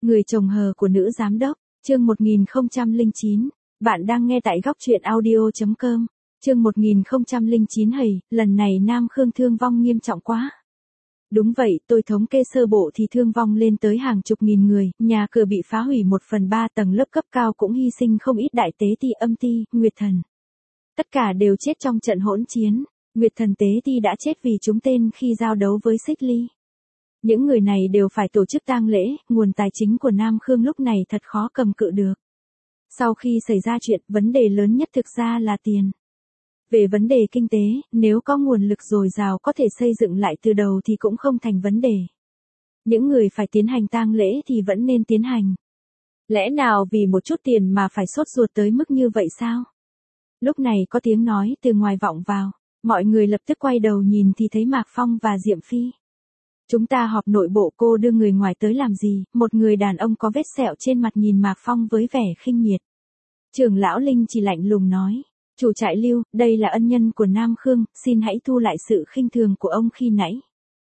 Người chồng hờ của nữ giám đốc, chương 1009. Bạn đang nghe tại góc truyện audio.com. Chương 1009 hầy, lần này Nam Khương thương vong nghiêm trọng quá. Đúng vậy, tôi thống kê sơ bộ thì thương vong lên tới hàng chục nghìn người, nhà cửa bị phá hủy 1/3, tầng lớp cấp cao cũng hy sinh không ít đại tế ti, âm ti, nguyệt thần. Tất cả đều chết trong trận hỗn chiến. Nguyệt thần tế ti đã chết vì trúng tên khi giao đấu với Xích Ly. Những người này đều phải tổ chức tang lễ, nguồn tài chính của Nam Khương lúc này thật khó cầm cự được. Sau khi xảy ra chuyện, vấn đề lớn nhất thực ra là tiền. Về vấn đề kinh tế, nếu có nguồn lực dồi dào có thể xây dựng lại từ đầu thì cũng không thành vấn đề. Những người phải tiến hành tang lễ thì vẫn nên tiến hành. Lẽ nào vì một chút tiền mà phải sốt ruột tới mức như vậy sao? Lúc này có tiếng nói từ ngoài vọng vào, mọi người lập tức quay đầu nhìn thì thấy Mạc Phong và Diệm Phi. Chúng ta họp nội bộ, cô đưa người ngoài tới làm gì? Một người đàn ông có vết sẹo trên mặt nhìn Mạc Phong với vẻ khinh miệt. Trưởng lão Linh chỉ lạnh lùng nói, chủ trại Lưu, đây là ân nhân của Nam Khương, xin hãy thu lại sự khinh thường của ông khi nãy.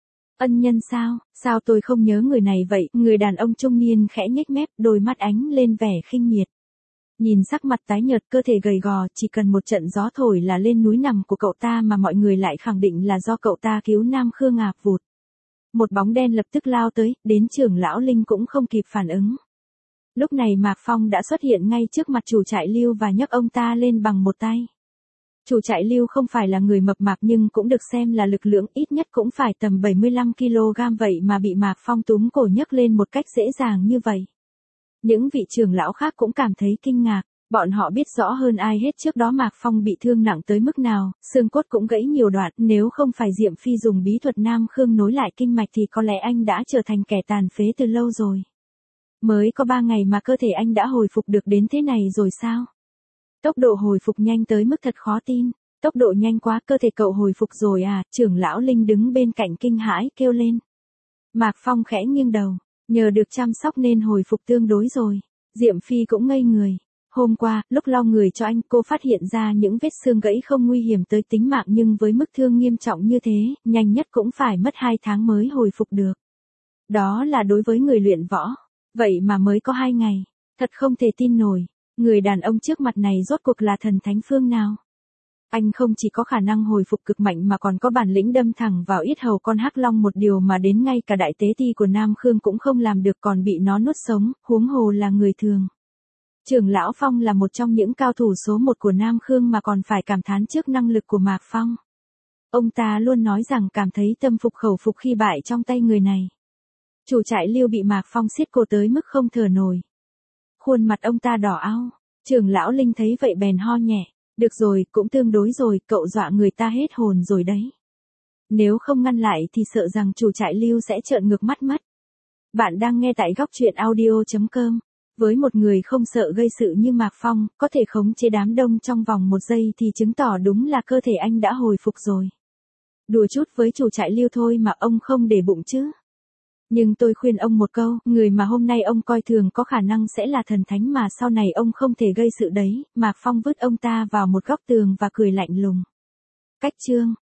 Ân nhân sao? Sao tôi không nhớ người này vậy? Người đàn ông trung niên khẽ nhếch mép, đôi mắt ánh lên vẻ khinh miệt. Nhìn sắc mặt tái nhợt, cơ thể gầy gò, chỉ cần một trận gió thổi là lên núi nằm của cậu ta mà mọi người lại khẳng định là do cậu ta cứu Nam Khương à. Vụt. Một bóng đen lập tức lao tới, đến trưởng lão Linh cũng không kịp phản ứng. Lúc này Mạc Phong đã xuất hiện ngay trước mặt chủ trại Lưu và nhấc ông ta lên bằng một tay. Chủ trại Lưu không phải là người mập mạp nhưng cũng được xem là lực lượng, ít nhất cũng phải tầm 75 kg, vậy mà bị Mạc Phong túm cổ nhấc lên một cách dễ dàng như vậy. Những vị trưởng lão khác cũng cảm thấy kinh ngạc, bọn họ biết rõ hơn ai hết trước đó Mạc Phong bị thương nặng tới mức nào, xương cốt cũng gãy nhiều đoạn, nếu không phải Diệm Phi dùng bí thuật Nam Khương nối lại kinh mạch thì có lẽ anh đã trở thành kẻ tàn phế từ lâu rồi. Mới có 3 ngày mà cơ thể anh đã hồi phục được đến thế này rồi sao? Tốc độ hồi phục nhanh tới mức thật khó tin, tốc độ nhanh quá, cơ thể cậu hồi phục rồi à? Trưởng lão Linh đứng bên cạnh kinh hãi kêu lên. Mạc Phong khẽ nghiêng đầu, nhờ được chăm sóc nên hồi phục tương đối rồi. Diệm Phi cũng ngây người. Hôm qua, lúc lau người cho anh, cô phát hiện ra những vết xương gãy không nguy hiểm tới tính mạng nhưng với mức thương nghiêm trọng như thế, nhanh nhất cũng phải mất 2 tháng mới hồi phục được. Đó là đối với người luyện võ. Vậy mà mới có 2 ngày. Thật không thể tin nổi. Người đàn ông trước mặt này rốt cuộc là thần thánh phương nào? Anh không chỉ có khả năng hồi phục cực mạnh mà còn có bản lĩnh đâm thẳng vào yết hầu con hắc long, một điều mà đến ngay cả đại tế ti của Nam Khương cũng không làm được, còn bị nó nuốt sống, huống hồ là người thường. Trưởng lão Phong là một trong những cao thủ số 1 của Nam Khương mà còn phải cảm thán trước năng lực của Mạc Phong. Ông ta luôn nói rằng cảm thấy tâm phục khẩu phục khi bại trong tay người này. Chủ trại Lưu bị Mạc Phong siết cổ tới mức không thở nổi. Khuôn mặt ông ta đỏ ao. Trưởng lão Linh thấy vậy bèn ho nhẹ. Được rồi, cũng tương đối rồi, cậu dọa người ta hết hồn rồi đấy. Nếu không ngăn lại thì sợ rằng chủ trại Lưu sẽ trợn ngược mắt mất. Bạn đang nghe tại góc truyện audio.com. Với một người không sợ gây sự như Mạc Phong, có thể khống chế đám đông trong vòng 1 giây thì chứng tỏ đúng là cơ thể anh đã hồi phục rồi. Đùa chút với chủ trại Lưu thôi mà ông không để bụng chứ. Nhưng tôi khuyên ông một câu, người mà hôm nay ông coi thường có khả năng sẽ là thần thánh mà sau này ông không thể gây sự đấy. Mạc Phong vứt ông ta vào một góc tường và cười lạnh lùng. Cách chương.